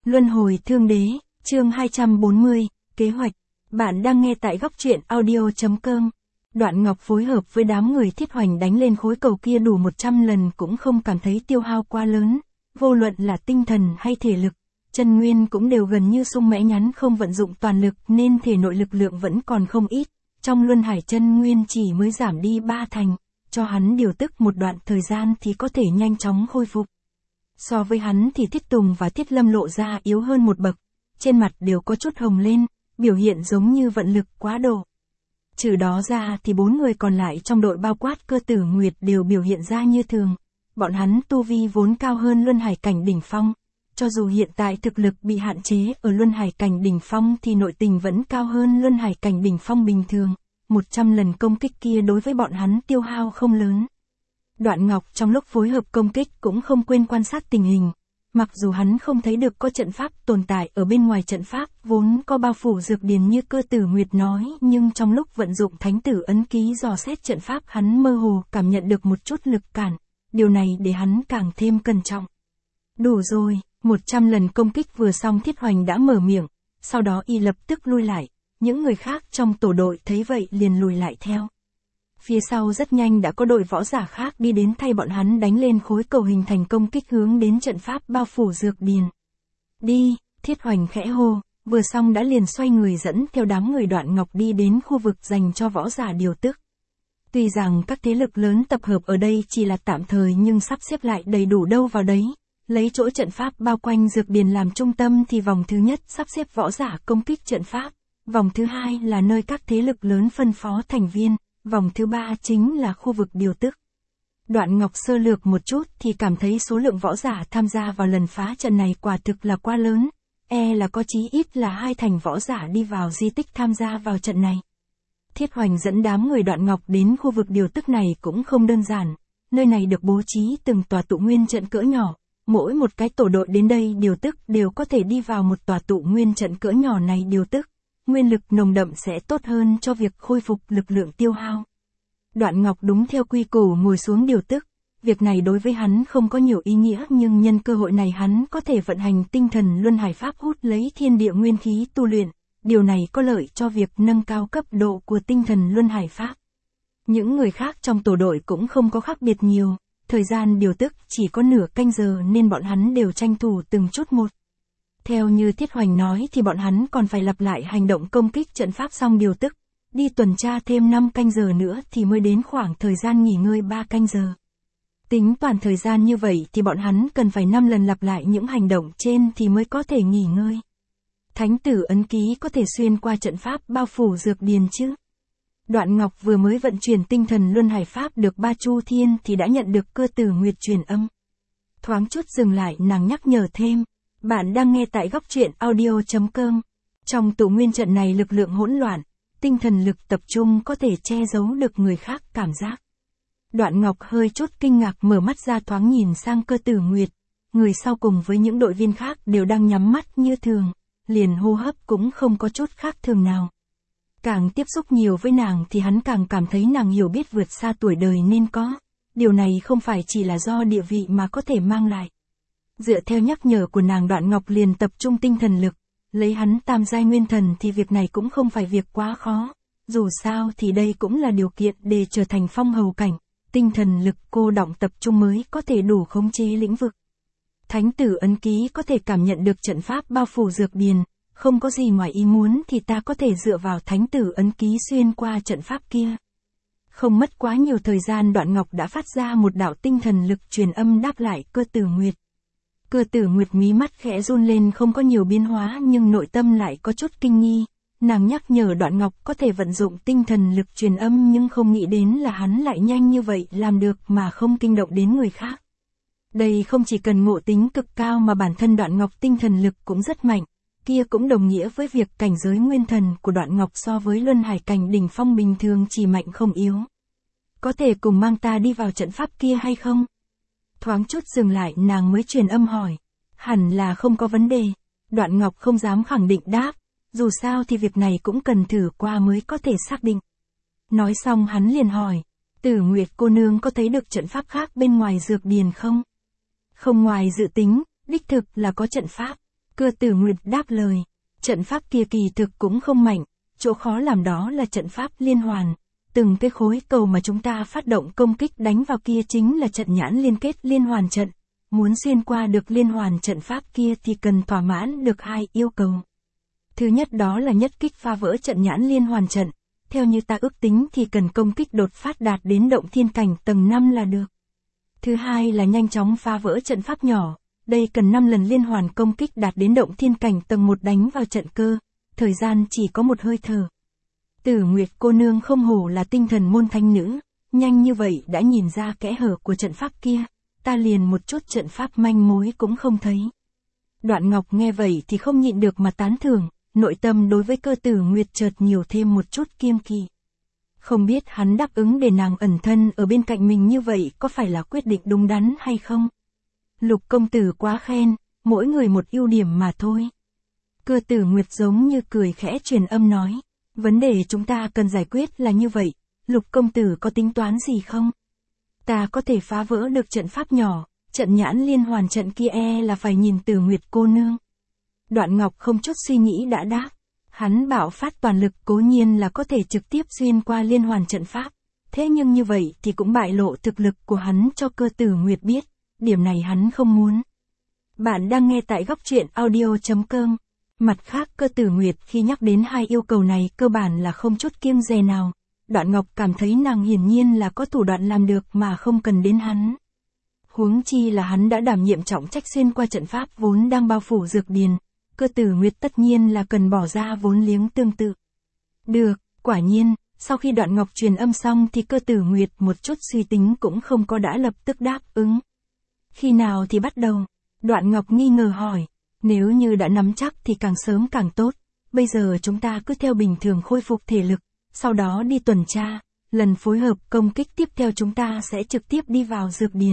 Luân hồi thương đế, chương 240, kế hoạch. Bạn đang nghe tại góc truyện audio.com. Đoạn Ngọc phối hợp với đám người Thiết Hoành đánh lên khối cầu kia đủ 100 lần cũng không cảm thấy tiêu hao quá lớn, vô luận là tinh thần hay thể lực. Chân nguyên cũng đều gần như sung mẽ nhắn không vận dụng toàn lực nên thể nội lực lượng vẫn còn không ít. Trong luân hải chân nguyên chỉ mới giảm đi 3 thành, cho hắn điều tức một đoạn thời gian thì có thể nhanh chóng khôi phục. So với hắn thì Thiết Tùng và Thiết Lâm lộ ra yếu hơn một bậc, trên mặt đều có chút hồng lên, biểu hiện giống như vận lực quá độ. Trừ đó ra thì 4 người còn lại trong đội bao quát Cơ Tử Nguyệt đều biểu hiện ra như thường. Bọn hắn tu vi vốn cao hơn luân hải cảnh đỉnh phong. Cho dù hiện tại thực lực bị hạn chế ở luân hải cảnh đỉnh phong thì nội tình vẫn cao hơn luân hải cảnh đỉnh phong bình thường. 100 lần công kích kia đối với bọn hắn tiêu hao không lớn. Đoạn Ngọc trong lúc phối hợp công kích cũng không quên quan sát tình hình. Mặc dù hắn không thấy được có trận pháp tồn tại ở bên ngoài trận pháp vốn có bao phủ dược điền như Cơ Tử Nguyệt nói, nhưng trong lúc vận dụng thánh tử ấn ký dò xét trận pháp hắn mơ hồ cảm nhận được một chút lực cản. Điều này để hắn càng thêm cẩn trọng. Đủ rồi, 100 lần công kích vừa xong Thiết Hoành đã mở miệng, sau đó y lập tức lui lại. Những người khác trong tổ đội thấy vậy liền lùi lại theo. Phía sau rất nhanh đã có đội võ giả khác đi đến thay bọn hắn đánh lên khối cầu hình thành công kích hướng đến trận pháp bao phủ dược điền. Đi, Thiết Hoành khẽ hô, vừa xong đã liền xoay người dẫn theo đám người Đoạn Ngọc đi đến khu vực dành cho võ giả điều tức. Tuy rằng các thế lực lớn tập hợp ở đây chỉ là tạm thời nhưng sắp xếp lại đầy đủ đâu vào đấy. Lấy chỗ trận pháp bao quanh dược điền làm trung tâm thì vòng thứ nhất sắp xếp võ giả công kích trận pháp. Vòng thứ hai là nơi các thế lực lớn phân phó thành viên. Vòng thứ ba chính là khu vực điều tức. Đoạn Ngọc sơ lược một chút thì cảm thấy số lượng võ giả tham gia vào lần phá trận này quả thực là quá lớn. Là có chí ít là 2 thành võ giả đi vào di tích tham gia vào trận này. Thiết Hoành dẫn đám người Đoạn Ngọc đến khu vực điều tức này cũng không đơn giản. Nơi này được bố trí từng tòa tụ nguyên trận cỡ nhỏ. Mỗi một cái tổ đội đến đây điều tức đều có thể đi vào một tòa tụ nguyên trận cỡ nhỏ này điều tức. Nguyên lực nồng đậm sẽ tốt hơn cho việc khôi phục lực lượng tiêu hao. Đoạn Ngọc đúng theo quy củ ngồi xuống điều tức. Việc này đối với hắn không có nhiều ý nghĩa nhưng nhân cơ hội này hắn có thể vận hành tinh thần luân hải pháp hút lấy thiên địa nguyên khí tu luyện. Điều này có lợi cho việc nâng cao cấp độ của tinh thần luân hải pháp. Những người khác trong tổ đội cũng không có khác biệt nhiều. Thời gian điều tức chỉ có nửa canh giờ nên bọn hắn đều tranh thủ từng chút một. Theo như Thiết Hoành nói thì bọn hắn còn phải lặp lại hành động công kích trận pháp xong điều tức. Đi tuần tra thêm 5 canh giờ nữa thì mới đến khoảng thời gian nghỉ ngơi 3 canh giờ. Tính toàn thời gian như vậy thì bọn hắn cần phải 5 lần lặp lại những hành động trên thì mới có thể nghỉ ngơi. Thánh tử ấn ký có thể xuyên qua trận pháp bao phủ dược điền chứ? Đoạn Ngọc vừa mới vận chuyển tinh thần luân hải pháp được 3 chu thiên thì đã nhận được Cơ Tử Nguyệt truyền âm. Thoáng chút dừng lại nàng nhắc nhở thêm. Bạn đang nghe tại góc truyện audio.com. Trong tụ nguyên trận này lực lượng hỗn loạn, tinh thần lực tập trung có thể che giấu được người khác cảm giác. Đoạn Ngọc hơi chút kinh ngạc mở mắt ra thoáng nhìn sang Cơ Tử Nguyệt. Người sau cùng với những đội viên khác đều đang nhắm mắt như thường, liền hô hấp cũng không có chút khác thường nào. Càng tiếp xúc nhiều với nàng thì hắn càng cảm thấy nàng hiểu biết vượt xa tuổi đời nên có. Điều này không phải chỉ là do địa vị mà có thể mang lại. Dựa theo nhắc nhở của nàng Đoạn Ngọc liền tập trung tinh thần lực, lấy hắn tam giai nguyên thần thì việc này cũng không phải việc quá khó. Dù sao thì đây cũng là điều kiện để trở thành phong hầu cảnh, tinh thần lực cô đọng tập trung mới có thể đủ khống chế lĩnh vực. Thánh tử ấn ký có thể cảm nhận được trận pháp bao phủ dược điền, không có gì ngoài ý muốn thì ta có thể dựa vào thánh tử ấn ký xuyên qua trận pháp kia. Không mất quá nhiều thời gian Đoạn Ngọc đã phát ra một đạo tinh thần lực truyền âm đáp lại Cơ Tử Nguyệt. Cơ Tử Nguyệt mí mắt khẽ run lên không có nhiều biến hóa nhưng nội tâm lại có chút kinh nghi. Nàng nhắc nhở Đoạn Ngọc có thể vận dụng tinh thần lực truyền âm nhưng không nghĩ đến là hắn lại nhanh như vậy làm được mà không kinh động đến người khác. Đây không chỉ cần ngộ tính cực cao mà bản thân Đoạn Ngọc tinh thần lực cũng rất mạnh. Kia cũng đồng nghĩa với việc cảnh giới nguyên thần của Đoạn Ngọc so với luân hải cảnh đỉnh phong bình thường chỉ mạnh không yếu. Có thể cùng mang ta đi vào trận pháp kia hay không? Thoáng chút dừng lại nàng mới truyền âm hỏi. Hẳn là không có vấn đề. Đoạn Ngọc không dám khẳng định đáp. Dù sao thì việc này cũng cần thử qua mới có thể xác định. Nói xong hắn liền hỏi. Tử Nguyệt cô nương có thấy được trận pháp khác bên ngoài dược điền không? Không ngoài dự tính, đích thực là có trận pháp. Cơ Tử Nguyệt đáp lời, trận pháp kia kỳ thực cũng không mạnh, chỗ khó làm đó là trận pháp liên hoàn. Từng cái khối cầu mà chúng ta phát động công kích đánh vào kia chính là trận nhãn liên kết liên hoàn trận. Muốn xuyên qua được liên hoàn trận pháp kia thì cần thỏa mãn được 2 yêu cầu. Thứ nhất đó là nhất kích phá vỡ trận nhãn liên hoàn trận. Theo như ta ước tính thì cần công kích đột phát đạt đến động thiên cảnh tầng 5 là được. Thứ hai là nhanh chóng phá vỡ trận pháp nhỏ. Đây cần 5 lần liên hoàn công kích đạt đến động thiên cảnh tầng 1 đánh vào trận cơ. Thời gian chỉ có một hơi thở. Tử Nguyệt cô nương không hổ là tinh thần môn thánh nữ. Nhanh như vậy đã nhìn ra kẽ hở của trận pháp kia. Ta liền một chút trận pháp manh mối cũng không thấy. Đoạn Ngọc nghe vậy thì không nhịn được mà tán thưởng. Nội tâm đối với Cơ Tử Nguyệt chợt nhiều thêm một chút kiêng kỵ. Không biết hắn đáp ứng để nàng ẩn thân ở bên cạnh mình như vậy có phải là quyết định đúng đắn hay không? Lục công tử quá khen, mỗi người một ưu điểm mà thôi. Cơ Tử Nguyệt giống như cười khẽ truyền âm nói, vấn đề chúng ta cần giải quyết là như vậy, Lục công tử có tính toán gì không? Ta có thể phá vỡ được trận pháp nhỏ, trận nhãn liên hoàn trận kia là phải nhìn Tử Nguyệt cô nương. Đoạn Ngọc không chút suy nghĩ đã đáp. Hắn bạo phát toàn lực cố nhiên là có thể trực tiếp xuyên qua liên hoàn trận pháp. Thế nhưng như vậy thì cũng bại lộ thực lực của hắn cho Cơ Tử Nguyệt biết. Điểm này hắn không muốn. Bạn đang nghe tại góc truyện audio.com. Mặt khác Cơ Tử Nguyệt khi nhắc đến 2 yêu cầu này cơ bản là không chút kiêng dè nào. Đoạn Ngọc cảm thấy nàng hiển nhiên là có thủ đoạn làm được mà không cần đến hắn. Huống chi là hắn đã đảm nhiệm trọng trách xuyên qua trận pháp vốn đang bao phủ dược điền. Cơ Tử Nguyệt tất nhiên là cần bỏ ra vốn liếng tương tự. Được, quả nhiên, sau khi Đoạn Ngọc truyền âm xong thì Cơ Tử Nguyệt một chút suy tính cũng không có đã lập tức đáp ứng. Khi nào thì bắt đầu? Đoạn Ngọc nghi ngờ hỏi. Nếu như đã nắm chắc thì càng sớm càng tốt. Bây giờ chúng ta cứ theo bình thường khôi phục thể lực, sau đó đi tuần tra. Lần phối hợp công kích tiếp theo chúng ta sẽ trực tiếp đi vào dược điền.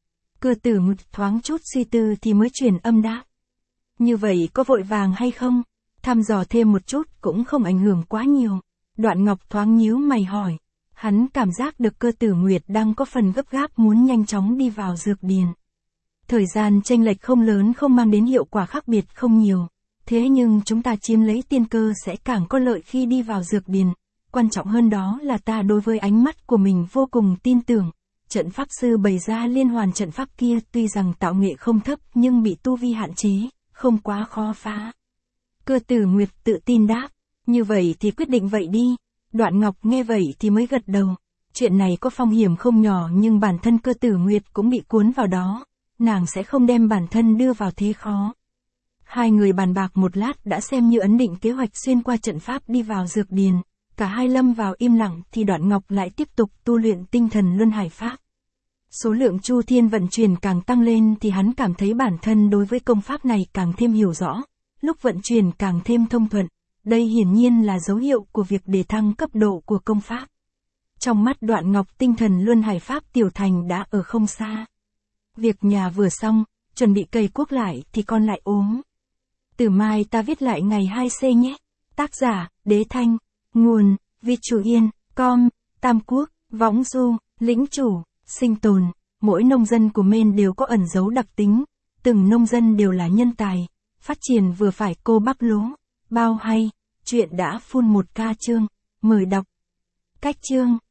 Cơ Tử Nguyệt thoáng chút suy tư thì mới truyền âm đáp. Như vậy có vội vàng hay không? Thăm dò thêm một chút cũng không ảnh hưởng quá nhiều. Đoạn Ngọc thoáng nhíu mày hỏi. Hắn cảm giác được Cơ Tử Nguyệt đang có phần gấp gáp muốn nhanh chóng đi vào dược điền. Thời gian chênh lệch không lớn không mang đến hiệu quả khác biệt không nhiều. Thế nhưng chúng ta chiếm lấy tiên cơ sẽ càng có lợi khi đi vào dược điền. Quan trọng hơn đó là ta đối với ánh mắt của mình vô cùng tin tưởng. Trận pháp sư bày ra liên hoàn trận pháp kia tuy rằng tạo nghệ không thấp nhưng bị tu vi hạn chế, không quá khó phá. Cơ Tử Nguyệt tự tin đáp, như vậy thì quyết định vậy đi. Đoạn Ngọc nghe vậy thì mới gật đầu. Chuyện này có phong hiểm không nhỏ nhưng bản thân Cơ Tử Nguyệt cũng bị cuốn vào đó. Nàng sẽ không đem bản thân đưa vào thế khó. Hai người bàn bạc một lát đã xem như ấn định kế hoạch xuyên qua trận pháp đi vào dược điền. Cả hai lâm vào im lặng thì Đoạn Ngọc lại tiếp tục tu luyện tinh thần luân hải pháp. Số lượng chu thiên vận chuyển càng tăng lên thì hắn cảm thấy bản thân đối với công pháp này càng thêm hiểu rõ. Lúc vận chuyển càng thêm thông thuận. Đây hiển nhiên là dấu hiệu của việc đề thăng cấp độ của công pháp. Trong mắt Đoạn Ngọc tinh thần luân hải pháp tiểu thành đã ở không xa. Việc nhà vừa xong, chuẩn bị cày cuốc lại thì con lại ốm. Từ mai ta viết lại ngày 2C nhé. Tác giả, Đế Thanh. Nguồn, Vi Chủ Yên, Com, Tam Quốc, Võng Du, Lĩnh Chủ, Sinh Tồn. Mỗi nông dân của Maine đều có ẩn dấu đặc tính. Từng nông dân đều là nhân tài. Phát triển vừa phải cô bắp lúa. Bao hay. Chuyện đã full 1K chương. Mời đọc. Cách chương.